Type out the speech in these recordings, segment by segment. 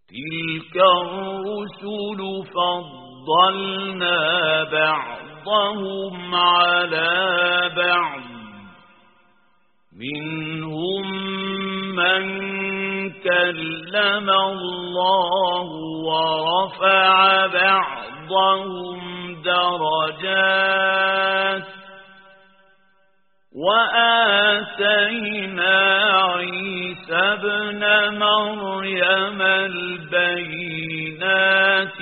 تلك الرسل فضلنا بعضهم على بعض منهم من كلم الله ورفع بعضهم درجات وآتينا عيسى ابن مريم البينات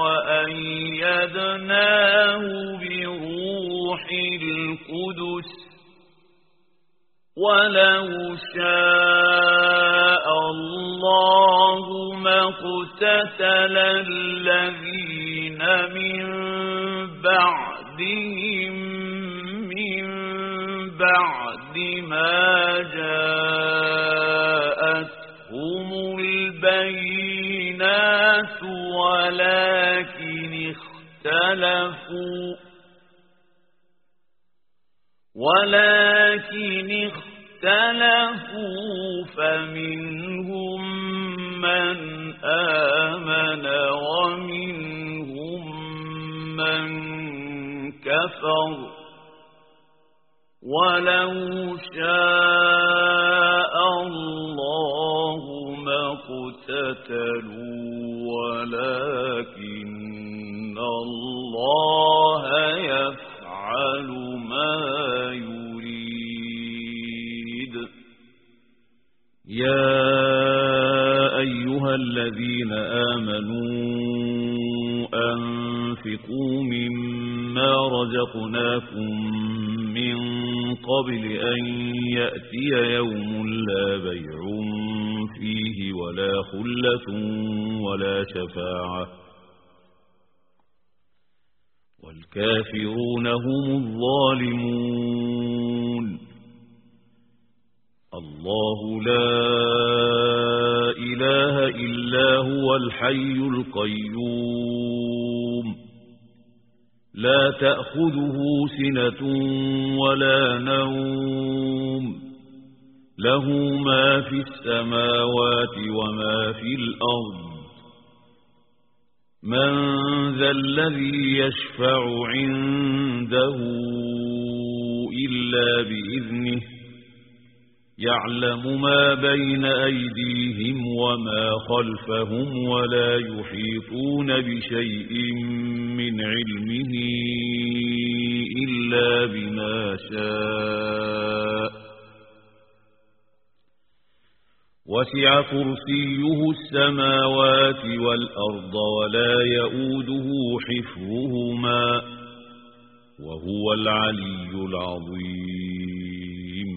وأيدناه بروح القدس ولو شاء الله ما اقتتل الذين من بعدهم من بعد ما جاءتهم البينات ولكن اختلفوا فمنهم من آمن ومنهم من كفر ولو شاء الله ما اقتتلوا ولكن الله يفعل ما يريد. يا أيها الذين آمنوا أنفقوا مما رزقناكم من قبل أن يأتي يوم لا بيع فيه ولا خلة ولا شفاعة والكافرون هم الظالمون. الله لا إله إلا هو الحي القيوم لا تأخذه سنة ولا نوم له ما في السماوات وما في الأرض من ذا الذي يشفع عنده إلا بإذنه يعلم ما بين أيديهم وما خلفهم ولا يحيطون بشيء من علمه إلا بما شاء وسع كرسيه السماوات والأرض ولا يؤوده حفظهما وهو العلي العظيم.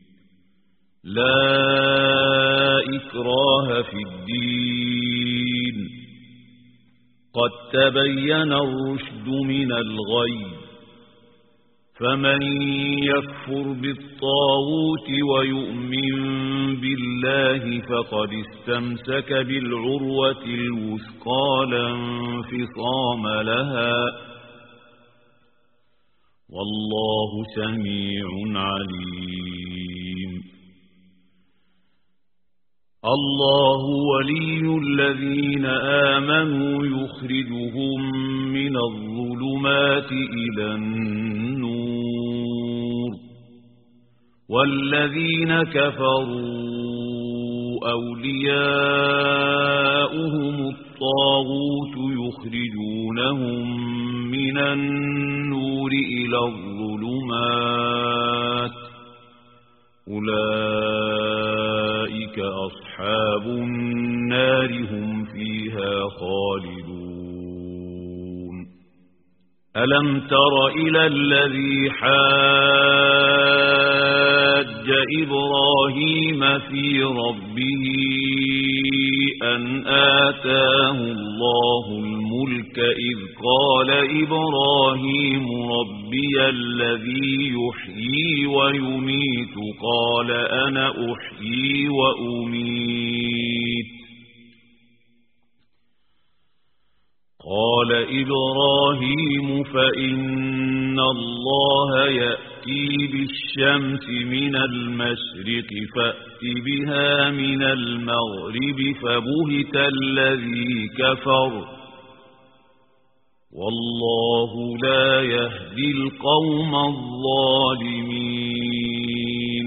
لا إكراه في الدين قد تبين الرشد من الغي فمن يكفر بالطاغوت ويؤمن بالله فقد استمسك بالعروة الوثقى لا انفصام لها والله سميع عليم. الله ولي الذين آمنوا يخرجهم من الظلمات إلى النور والذين كفروا أولياؤهم الطاغوت يخرجونهم من النور إلى الظلمات أولئك أصحاب النار هم فيها خالدون. ألم تر إلى الذي حاج إبراهيم في ربه أن آتاه الله الملك إذ قال إبراهيم ربي الذي يحيي ويميت قال أنا أحيي وأميت قال إبراهيم فإن الله يأتي تأتي بالشمس من المشرق فأت بها من المغرب فبهت الذي كفر والله لا يهدي القوم الظالمين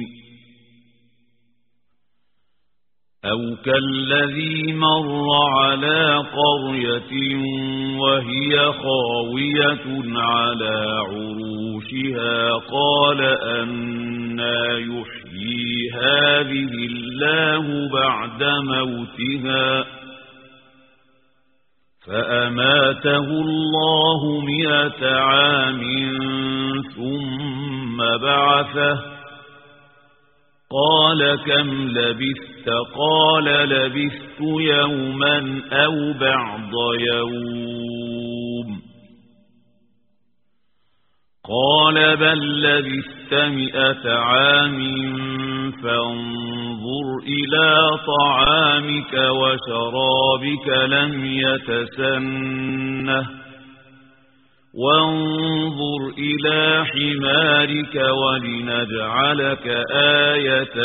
أو كالذي مر على قرية وهي خاوية على عروشها قال أنى يحيي هذه الله بعد موتها فأماته الله 100 عام ثم بعثه قال كم لبثت قال لبثت يوما أو بعض يوم قال بل لبثت 100 عام فانظر إلى طعامك وشرابك لم يتسنه وانظر إلى حمارك ولنجعلك آية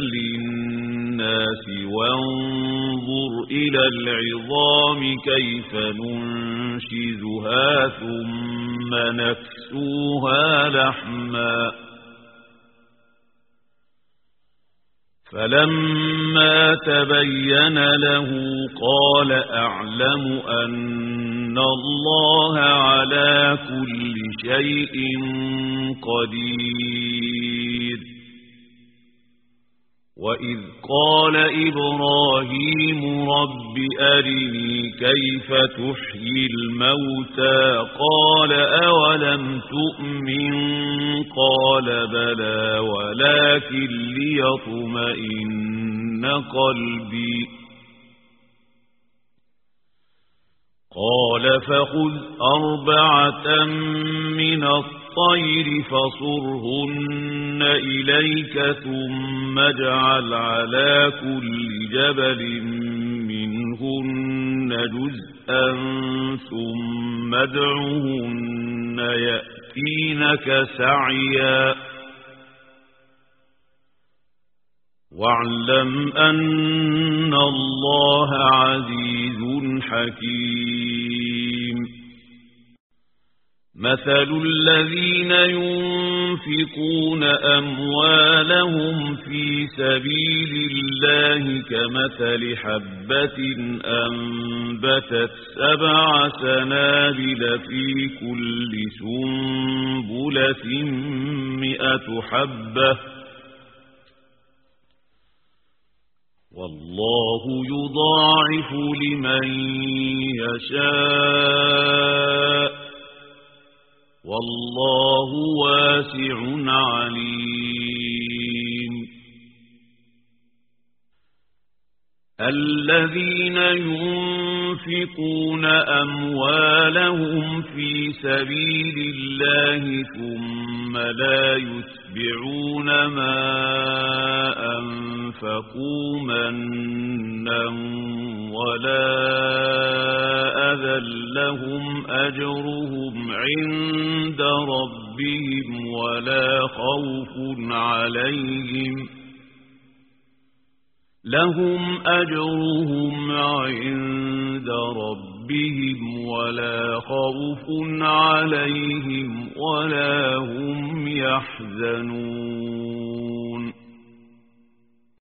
للناس وانظر إلى العظام كيف ننشزها ثم نكسوها لحما فلما تبين له قال أعلم أن الله على كل شيء قدير وإذ قال إبراهيم رب أرني كيف تحيي الموتى قال أولم تؤمن قال بلى ولكن ليطمئن قلبي قال فخذ 4 من الطير فصرهن إليك ثم اجعل على كل جبل منهن جزءا ثم ادعهن يأتينك سعيا واعلم أن الله عزيز حكيم مثل الذين ينفقون أموالهم في سبيل الله كمثل حبة أنبتت 7 سنابل في كل سنبلة 100 حبة والله يضاعف لمن يشاء والله واسع عليم الذين ينفقون أموالهم في سبيل الله ثم لا يتبعون ما أنفقوا منا ولا أذى لهم أجرهم عند ربهم ولا خوف عليهم لهم أجرهم عند ربهم ولا خوف عليهم ولا هم يحزنون